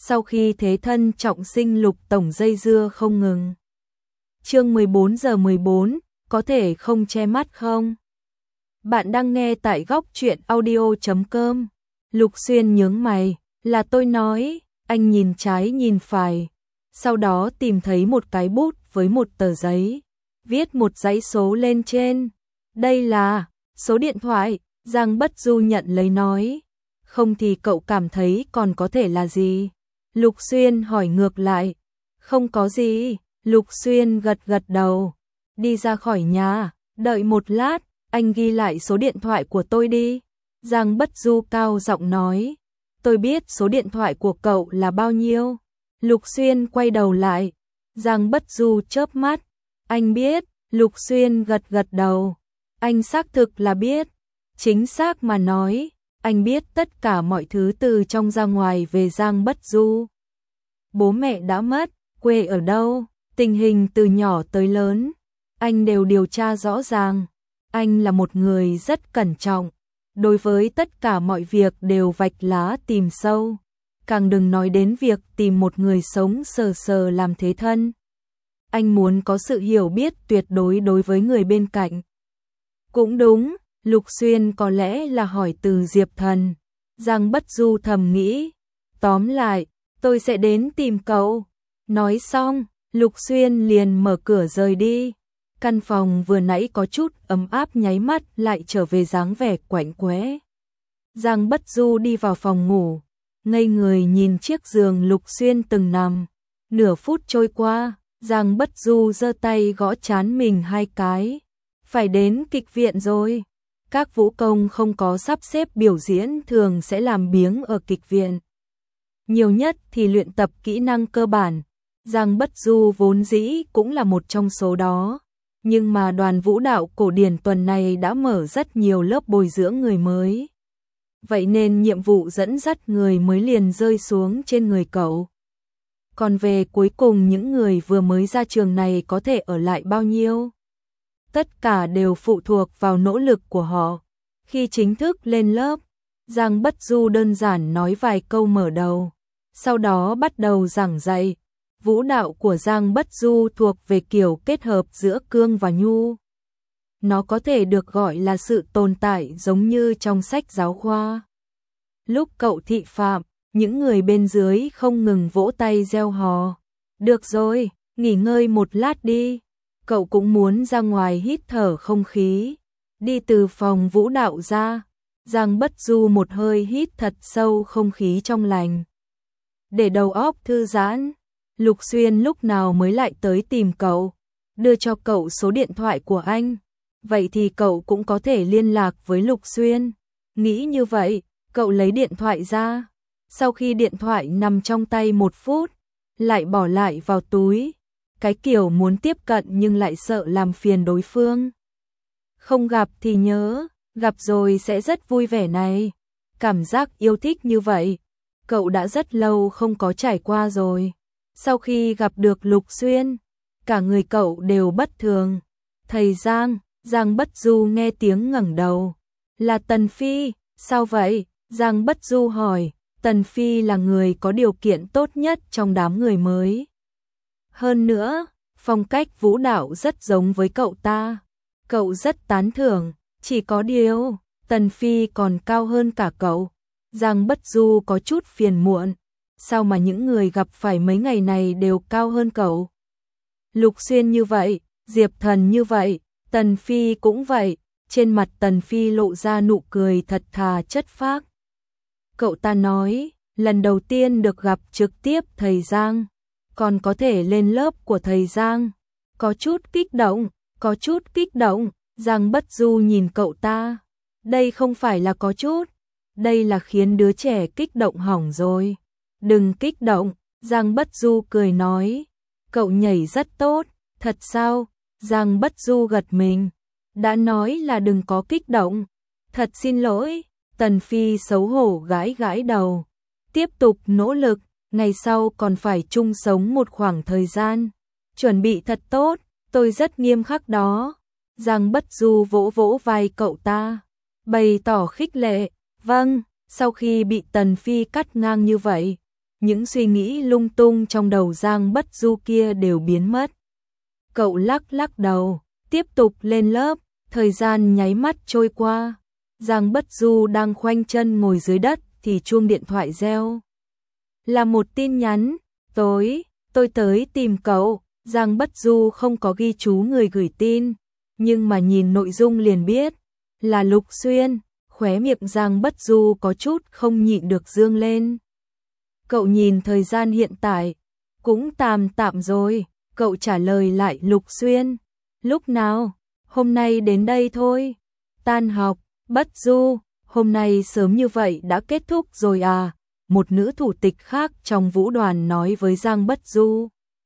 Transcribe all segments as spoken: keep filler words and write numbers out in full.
Sau khi thế thân trọng sinh Lục tổng dây dưa không ngừng. Chương mười bốn giờ mười bốn, có thể không che mắt không? Bạn đang nghe tại góc truyện audio chấm com. Lục Xuyên nhướng mày, là tôi nói, anh nhìn trái nhìn phải. Sau đó tìm thấy một cái bút với một tờ giấy, viết một dãy số lên trên. Đây là số điện thoại, Giang Bất Du nhận lấy nói. Không thì cậu cảm thấy còn có thể là gì? Lục Xuyên hỏi ngược lại. Không có gì, Lục Xuyên gật gật đầu. Đi ra khỏi nhà, đợi một lát, anh ghi lại số điện thoại của tôi đi. Giang Bất Du cao giọng nói. Tôi biết số điện thoại của cậu là bao nhiêu. Lục Xuyên quay đầu lại. Giang Bất Du chớp mắt. Anh biết, Lục Xuyên gật gật đầu. Anh xác thực là biết. Chính xác mà nói, anh biết tất cả mọi thứ từ trong ra ngoài về Giang Bất Du. Bố mẹ đã mất, quê ở đâu, tình hình từ nhỏ tới lớn, anh đều điều tra rõ ràng. Anh là một người rất cẩn trọng, đối với tất cả mọi việc đều vạch lá tìm sâu, càng đừng nói đến việc tìm một người sống sờ sờ làm thế thân. Anh muốn có sự hiểu biết tuyệt đối đối với người bên cạnh. Cũng đúng, Lục Xuyên có lẽ là hỏi từ Diệp Thần. Giang Bất Du thầm nghĩ, tóm lại, tôi sẽ đến tìm cậu. Nói xong, Lục Xuyên liền mở cửa rời đi. Căn phòng vừa nãy có chút ấm áp nháy mắt lại trở về dáng vẻ quạnh quẽ. Giang Bất Du đi vào phòng ngủ, ngây người nhìn chiếc giường Lục Xuyên từng nằm. Nửa phút trôi qua, Giang Bất Du giơ tay gõ trán mình hai cái. Phải đến kịch viện rồi. Các vũ công không có sắp xếp biểu diễn thường sẽ làm biếng ở kịch viện. Nhiều nhất thì luyện tập kỹ năng cơ bản. Giang Bất Du vốn dĩ cũng là một trong số đó. Nhưng mà đoàn vũ đạo cổ điển tuần này đã mở rất nhiều lớp bồi dưỡng người mới. Vậy nên nhiệm vụ dẫn dắt người mới liền rơi xuống trên người cậu. Còn về cuối cùng những người vừa mới ra trường này có thể ở lại bao nhiêu? Tất cả đều phụ thuộc vào nỗ lực của họ. Khi chính thức lên lớp, Giang Bất Du đơn giản nói vài câu mở đầu, sau đó bắt đầu giảng dạy. Vũ đạo của Giang Bất Du thuộc về kiểu kết hợp giữa cương và nhu. Nó có thể được gọi là sự tồn tại giống như trong sách giáo khoa. Lúc cậu thị phạm, những người bên dưới không ngừng vỗ tay reo hò. Được rồi, nghỉ ngơi một lát đi. Cậu cũng muốn ra ngoài hít thở không khí. Đi từ phòng vũ đạo ra, Giang Bất Du một hơi hít thật sâu không khí trong lành. Để đầu óc thư giãn, Lục Xuyên lúc nào mới lại tới tìm cậu, đưa cho cậu số điện thoại của anh. Vậy thì cậu cũng có thể liên lạc với Lục Xuyên. Nghĩ như vậy, cậu lấy điện thoại ra. Sau khi điện thoại nằm trong tay một phút, lại bỏ lại vào túi. Cái kiểu muốn tiếp cận nhưng lại sợ làm phiền đối phương. Không gặp thì nhớ, gặp rồi sẽ rất vui vẻ này. Cảm giác yêu thích như vậy, cậu đã rất lâu không có trải qua rồi. Sau khi gặp được Lục Xuyên, cả người cậu đều bất thường. Thầy Giang, Giang Bất Du nghe tiếng ngẩng đầu. Là Tần Phi, sao vậy? Giang Bất Du hỏi. Tần Phi là người có điều kiện tốt nhất trong đám người mới. Hơn nữa, phong cách vũ đạo rất giống với cậu ta. Cậu rất tán thưởng, chỉ có điều, Tần Phi còn cao hơn cả cậu. Giang Bất Du có chút phiền muộn. Sao mà những người gặp phải mấy ngày này đều cao hơn cậu? Lục Xuyên như vậy, Diệp Thần như vậy, Tần Phi cũng vậy. Trên mặt Tần Phi lộ ra nụ cười thật thà chất phác. Cậu ta nói, lần đầu tiên được gặp trực tiếp thầy Giang, còn có thể lên lớp của thầy Giang. Có chút kích động, có chút kích động. Giang Bất Du nhìn cậu ta. Đây không phải là có chút, đây là khiến đứa trẻ kích động hỏng rồi. Đừng kích động, Giang Bất Du cười nói. Cậu nhảy rất tốt, thật sao? Giang Bất Du gật mình. Đã nói là đừng có kích động. Thật xin lỗi. Tần Phi xấu hổ gãi gãi đầu. Tiếp tục nỗ lực, ngày sau còn phải chung sống một khoảng thời gian. Chuẩn bị thật tốt, tôi rất nghiêm khắc đó. Giang Bất Du vỗ vỗ vai cậu ta, bày tỏ khích lệ. Vâng, sau khi bị Tần Phi cắt ngang như vậy, những suy nghĩ lung tung trong đầu Giang Bất Du kia đều biến mất. Cậu lắc lắc đầu, tiếp tục lên lớp, thời gian nháy mắt trôi qua. Giang Bất Du đang khoanh chân ngồi dưới đất thì chuông điện thoại reo. Là một tin nhắn, tối, tôi tới tìm cậu. Giang Bất Du không có ghi chú người gửi tin, nhưng mà nhìn nội dung liền biết là Lục Xuyên. Khóe miệng Giang Bất Du có chút không nhịn được dương lên. Cậu nhìn thời gian hiện tại, cũng tạm tạm rồi. Cậu trả lời lại Lục Xuyên. Lúc nào? Hôm nay đến đây thôi. Tan học. Bất Du, hôm nay sớm như vậy đã kết thúc rồi à? Một nữ thủ tịch khác trong vũ đoàn nói với Giang Bất Du.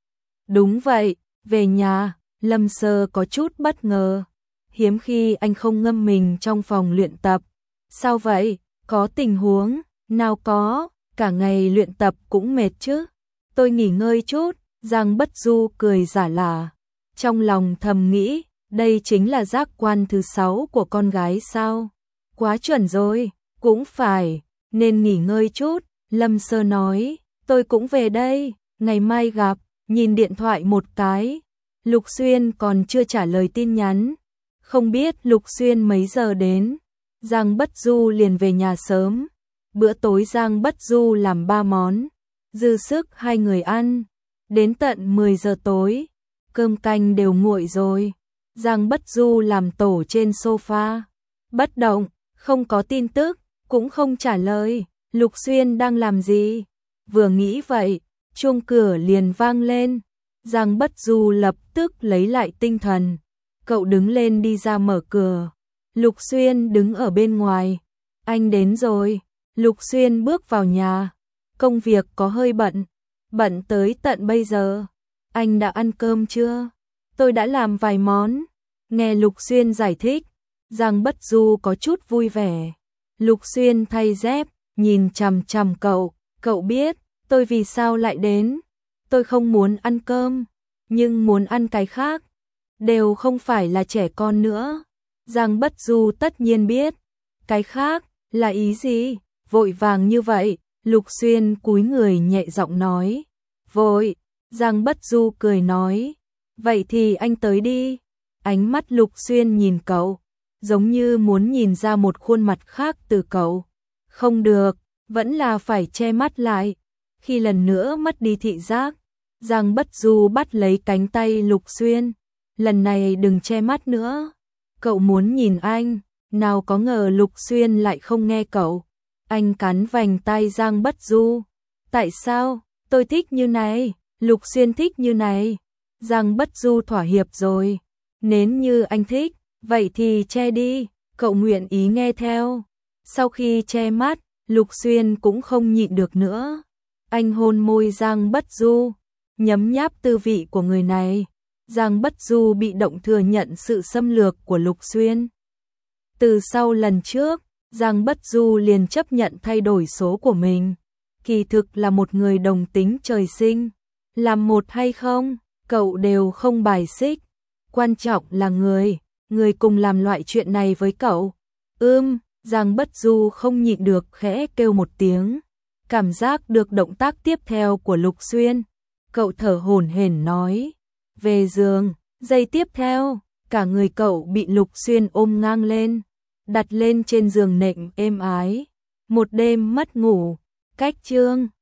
Đúng vậy, về nhà. Lâm Sơ có chút bất ngờ. Hiếm khi anh không ngâm mình trong phòng luyện tập. Sao vậy? Có tình huống? Nào có, cả ngày luyện tập cũng mệt chứ. Tôi nghỉ ngơi chút. Giang Bất Du cười giả lả. Trong lòng thầm nghĩ, đây chính là giác quan thứ sáu của con gái sao? Quá chuẩn rồi, cũng phải, nên nghỉ ngơi chút. Lâm Sơ nói, tôi cũng về đây, ngày mai gặp. Nhìn điện thoại một cái, Lục Xuyên còn chưa trả lời tin nhắn. Không biết Lục Xuyên mấy giờ đến. Giang Bất Du liền về nhà sớm. Bữa tối Giang Bất Du làm ba món, dư sức hai người ăn. Đến tận mười giờ tối, cơm canh đều nguội rồi. Giang Bất Du làm tổ trên sofa, bất động, không có tin tức, cũng không trả lời. Lục Xuyên đang làm gì? Vừa nghĩ vậy, chuông cửa liền vang lên. Giang Bất Du lập tức lấy lại tinh thần. Cậu đứng lên đi ra mở cửa. Lục Xuyên đứng ở bên ngoài. Anh đến rồi. Lục Xuyên bước vào nhà. Công việc có hơi bận. Bận tới tận bây giờ. Anh đã ăn cơm chưa? Tôi đã làm vài món. Nghe Lục Xuyên giải thích, Giang Bất Du có chút vui vẻ. Lục Xuyên thay dép, nhìn chằm chằm cậu. Cậu biết tôi vì sao lại đến. Tôi không muốn ăn cơm, nhưng muốn ăn cái khác. Đều không phải là trẻ con nữa. Giang Bất Du tất nhiên biết. Cái khác là ý gì? Vội vàng như vậy. Lục Xuyên cúi người nhẹ giọng nói. Vội. Giang Bất Du cười nói. Vậy thì anh tới đi. Ánh mắt Lục Xuyên nhìn cậu, giống như muốn nhìn ra một khuôn mặt khác từ cậu. Không được, vẫn là phải che mắt lại. Khi lần nữa mất đi thị giác, Giang Bất Du bắt lấy cánh tay Lục Xuyên. Lần này đừng che mắt nữa. Cậu muốn nhìn anh. Nào có ngờ Lục Xuyên lại không nghe cậu. Anh cắn vành tay Giang Bất Du. Tại sao? Tôi thích như này. Lục Xuyên thích như này. Giang Bất Du thỏa hiệp rồi. Nếu như anh thích, vậy thì che đi. Cậu nguyện ý nghe theo. Sau khi che mắt, Lục Xuyên cũng không nhịn được nữa. Anh hôn môi Giang Bất Du, nhấm nháp tư vị của người này. Giang Bất Du bị động thừa nhận sự xâm lược của Lục Xuyên. Từ sau lần trước, Giang Bất Du liền chấp nhận thay đổi số của mình. Kỳ thực là một người đồng tính trời sinh. Làm một hay không, cậu đều không bài xích. Quan trọng là người, người cùng làm loại chuyện này với cậu. Ưm, Giang Bất Du không nhịn được khẽ kêu một tiếng. Cảm giác được động tác tiếp theo của Lục Xuyên. Cậu thở hổn hển nói. Về giường, giây tiếp theo, cả người cậu bị Lục Xuyên ôm ngang lên. Đặt lên trên giường nệm êm ái. Một đêm mất ngủ, cách chương.